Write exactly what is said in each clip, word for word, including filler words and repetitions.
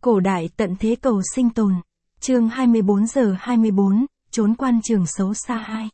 Cổ đại tận thế cầu sinh tồn. Chương hai mươi bốn giờ hai mươi bốn, trốn quan trường xấu xa hai.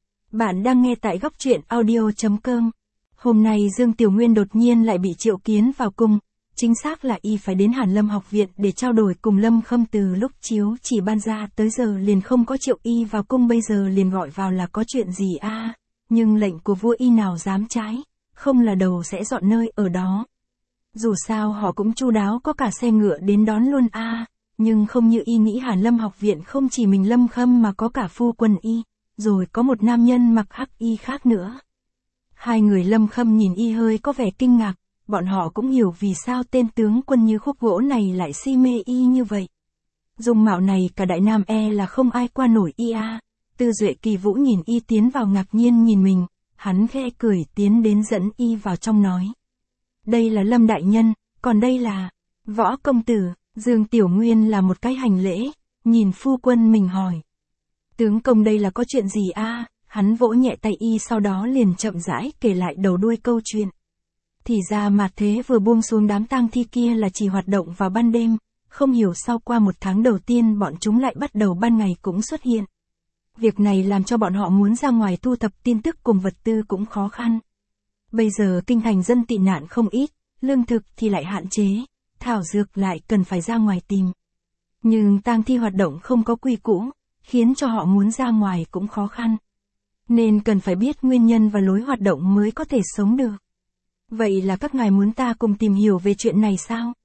Bạn đang nghe tại góc truyện audio.com. Hôm nay Dương Tiểu Nguyên đột nhiên lại bị triệu kiến vào cung. Chính xác là y phải đến Hàn Lâm học viện để trao đổi cùng Lâm Khâm, từ lúc chiếu chỉ ban ra tới giờ liền không có triệu y vào cung, bây giờ liền gọi vào là có chuyện gì a? À, nhưng lệnh của vua y nào dám trái, không là đầu sẽ dọn nơi ở đó. Dù sao họ cũng chu đáo, có cả xe ngựa đến đón luôn a, à, nhưng không như y nghĩ. Hàn Lâm học viện không chỉ mình Lâm Khâm mà có cả phu quân y, rồi có một nam nhân mặc hắc y khác nữa. Hai người Lâm Khâm nhìn y hơi có vẻ kinh ngạc, bọn họ cũng hiểu vì sao tên tướng quân như khúc gỗ này lại si mê y như vậy. Dung mạo này cả Đại Nam e là không ai qua nổi y a. À. Tư Duệ Kỳ Vũ nhìn y tiến vào ngạc nhiên nhìn mình, hắn khẽ cười tiến đến dẫn y vào trong nói. Đây là Lâm đại nhân, còn đây là Võ công tử. Dương Tiểu Nguyên là một cái hành lễ, nhìn phu quân mình hỏi. Tướng công đây là có chuyện gì a? À? Hắn vỗ nhẹ tay y, sau đó liền chậm rãi kể lại đầu đuôi câu chuyện. Thì ra mạt thế vừa buông xuống, đám tang thi kia là chỉ hoạt động vào ban đêm, không hiểu sao qua một tháng đầu tiên bọn chúng lại bắt đầu ban ngày cũng xuất hiện. Việc này làm cho bọn họ muốn ra ngoài thu thập tin tức cùng vật tư cũng khó khăn. Bây giờ kinh thành dân tị nạn không ít, lương thực thì lại hạn chế, thảo dược lại cần phải ra ngoài tìm. Nhưng tang thi hoạt động không có quy củ, khiến cho họ muốn ra ngoài cũng khó khăn. Nên cần phải biết nguyên nhân và lối hoạt động mới có thể sống được. Vậy là các ngài muốn ta cùng tìm hiểu về chuyện này sao?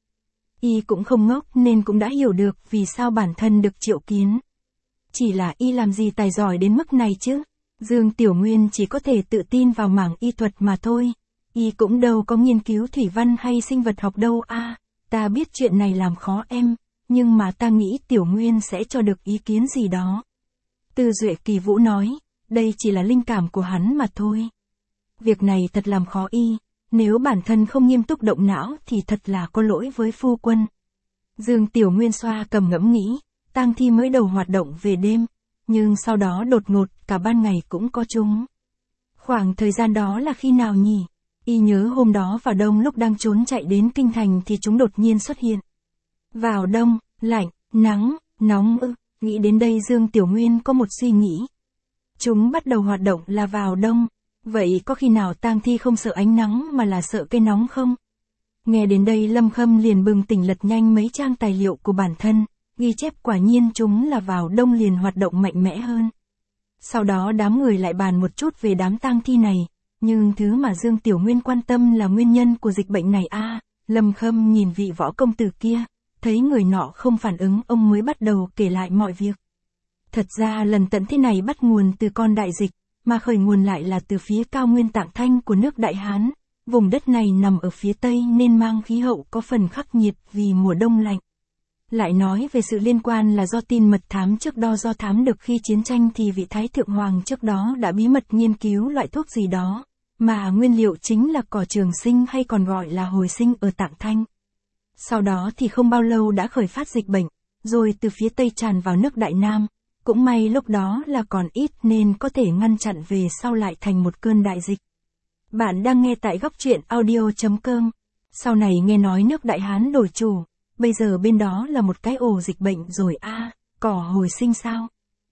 Y cũng không ngốc nên cũng đã hiểu được vì sao bản thân được triệu kiến. Chỉ là y làm gì tài giỏi đến mức này chứ? Dương Tiểu Nguyên chỉ có thể tự tin vào mảng y thuật mà thôi. Y cũng đâu có nghiên cứu thủy văn hay sinh vật học đâu a. À, ta biết chuyện này làm khó em, nhưng mà ta nghĩ Tiểu Nguyên sẽ cho được ý kiến gì đó. Tư Duệ Kỳ Vũ nói, đây chỉ là linh cảm của hắn mà thôi. Việc này thật làm khó y, nếu bản thân không nghiêm túc động não thì thật là có lỗi với phu quân. Dương Tiểu Nguyên xoa cầm ngẫm nghĩ, tang thi mới đầu hoạt động về đêm, nhưng sau đó đột ngột cả ban ngày cũng có chúng. Khoảng thời gian đó là khi nào nhỉ? Y nhớ hôm đó vào đông lúc đang trốn chạy đến kinh thành thì chúng đột nhiên xuất hiện. Vào đông, lạnh, nắng, nóng ư? Nghĩ đến đây Dương Tiểu Nguyên có một suy nghĩ. Chúng bắt đầu hoạt động là vào đông, vậy có khi nào tang thi không sợ ánh nắng mà là sợ cái nóng không? Nghe đến đây Lâm Khâm liền bừng tỉnh, lật nhanh mấy trang tài liệu của bản thân, ghi chép quả nhiên chúng là vào đông liền hoạt động mạnh mẽ hơn. Sau đó đám người lại bàn một chút về đám tang thi này, nhưng thứ mà Dương Tiểu Nguyên quan tâm là nguyên nhân của dịch bệnh này a. À, Lâm Khâm nhìn vị võ công tử kia, thấy người nọ không phản ứng, ông mới bắt đầu kể lại mọi việc. Thật ra lần tận thế này bắt nguồn từ con đại dịch, mà khởi nguồn lại là từ phía cao nguyên Tạng Thanh của nước Đại Hán. Vùng đất này nằm ở phía tây nên mang khí hậu có phần khắc nghiệt vì mùa đông lạnh. Lại nói về sự liên quan là do tin mật thám trước đó, do thám được khi chiến tranh thì vị Thái Thượng Hoàng trước đó đã bí mật nghiên cứu loại thuốc gì đó, mà nguyên liệu chính là cỏ trường sinh hay còn gọi là hồi sinh ở Tạng Thanh. Sau đó thì không bao lâu đã khởi phát dịch bệnh, rồi từ phía tây tràn vào nước Đại Nam. Cũng may lúc đó là còn ít nên có thể ngăn chặn, về sau lại thành một cơn đại dịch. Bạn đang nghe tại góc truyện audio.com. Sau này nghe nói nước Đại Hán đổi chủ, bây giờ bên đó là một cái ổ dịch bệnh rồi a. À, cỏ hồi sinh sao?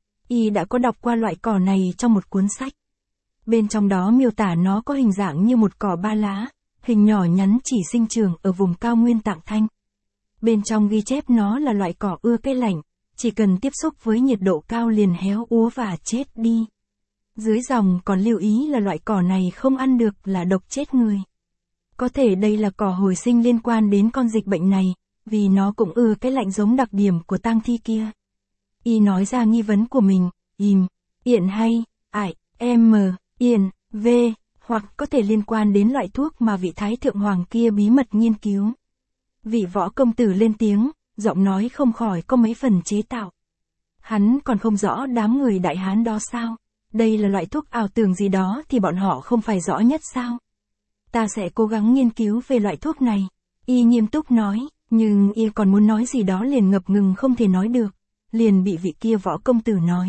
Y đã có đọc qua loại cỏ này trong một cuốn sách. Bên trong đó miêu tả nó có hình dạng như một cỏ ba lá, hình nhỏ nhắn, chỉ sinh trưởng ở vùng cao nguyên Tạng Thanh. Bên trong ghi chép nó là loại cỏ ưa cái lạnh, chỉ cần tiếp xúc với nhiệt độ cao liền héo úa và chết đi. Dưới dòng còn lưu ý là loại cỏ này không ăn được, là độc chết người. Có thể đây là cỏ hồi sinh liên quan đến con dịch bệnh này, vì nó cũng ưa cái lạnh giống đặc điểm của tang thi kia. Y nói ra nghi vấn của mình, im, iện hay, ải, m, yên, v, hoặc có thể liên quan đến loại thuốc mà vị Thái Thượng Hoàng kia bí mật nghiên cứu. Vị võ công tử lên tiếng, giọng nói không khỏi có mấy phần chế tạo. Hắn còn không rõ đám người Đại Hán đó sao? Đây là loại thuốc ảo tưởng gì đó thì bọn họ không phải rõ nhất sao? Ta sẽ cố gắng nghiên cứu về loại thuốc này. Y nghiêm túc nói, nhưng y còn muốn nói gì đó liền ngập ngừng không thể nói được, liền bị vị kia võ công tử nói.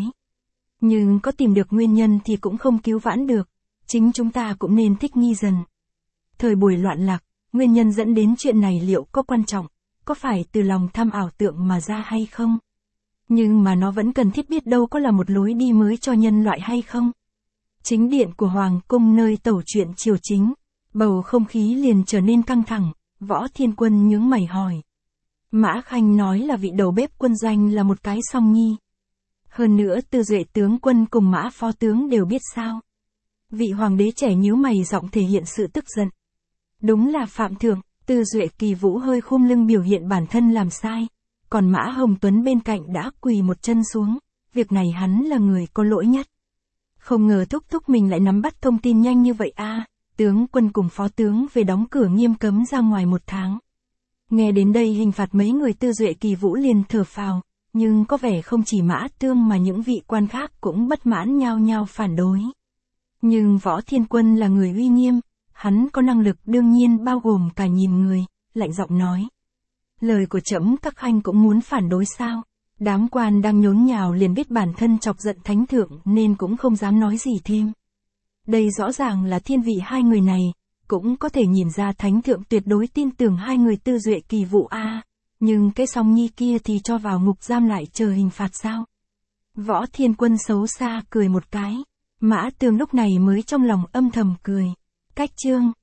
Nhưng có tìm được nguyên nhân thì cũng không cứu vãn được, chính chúng ta cũng nên thích nghi dần. Thời buổi loạn lạc, nguyên nhân dẫn đến chuyện này liệu có quan trọng, có phải từ lòng tham ảo tượng mà ra hay không? Nhưng mà nó vẫn cần thiết biết đâu có là một lối đi mới cho nhân loại hay không? Chính điện của Hoàng cung nơi tẩu chuyện triều chính, bầu không khí liền trở nên căng thẳng, Võ Thiên Quân nhướng mày hỏi. Mã Khanh nói là vị đầu bếp quân doanh là một cái song nhi. Hơn nữa Tư Duệ tướng quân cùng Mã phó tướng đều biết sao. Vị hoàng đế trẻ nhíu mày giọng thể hiện sự tức giận. Đúng là phạm thượng, Tư Duệ Kỳ Vũ hơi khum lưng biểu hiện bản thân làm sai. Còn Mã Hồng Tuấn bên cạnh đã quỳ một chân xuống, việc này hắn là người có lỗi nhất. Không ngờ thúc thúc mình lại nắm bắt thông tin nhanh như vậy a. À, tướng quân cùng phó tướng về đóng cửa nghiêm cấm ra ngoài một tháng. Nghe đến đây hình phạt mấy người Tư Duệ Kỳ Vũ liền thở phào, nhưng có vẻ không chỉ Mã Tương mà những vị quan khác cũng bất mãn nhao nhao phản đối. Nhưng Võ Thiên Quân là người uy nghiêm, hắn có năng lực đương nhiên bao gồm cả nhìn người, lạnh giọng nói. Lời của trẫm các khanh cũng muốn phản đối sao? Đám quan đang nhốn nhào liền biết bản thân chọc giận thánh thượng nên cũng không dám nói gì thêm. Đây rõ ràng là thiên vị hai người này, cũng có thể nhìn ra thánh thượng tuyệt đối tin tưởng hai người Tư Duệ Kỳ Vũ a. À, nhưng cái song nhi kia thì cho vào ngục giam lại chờ hình phạt sao? Võ Thiên Quân xấu xa cười một cái, Mã Tương lúc này mới trong lòng âm thầm cười. Cách chương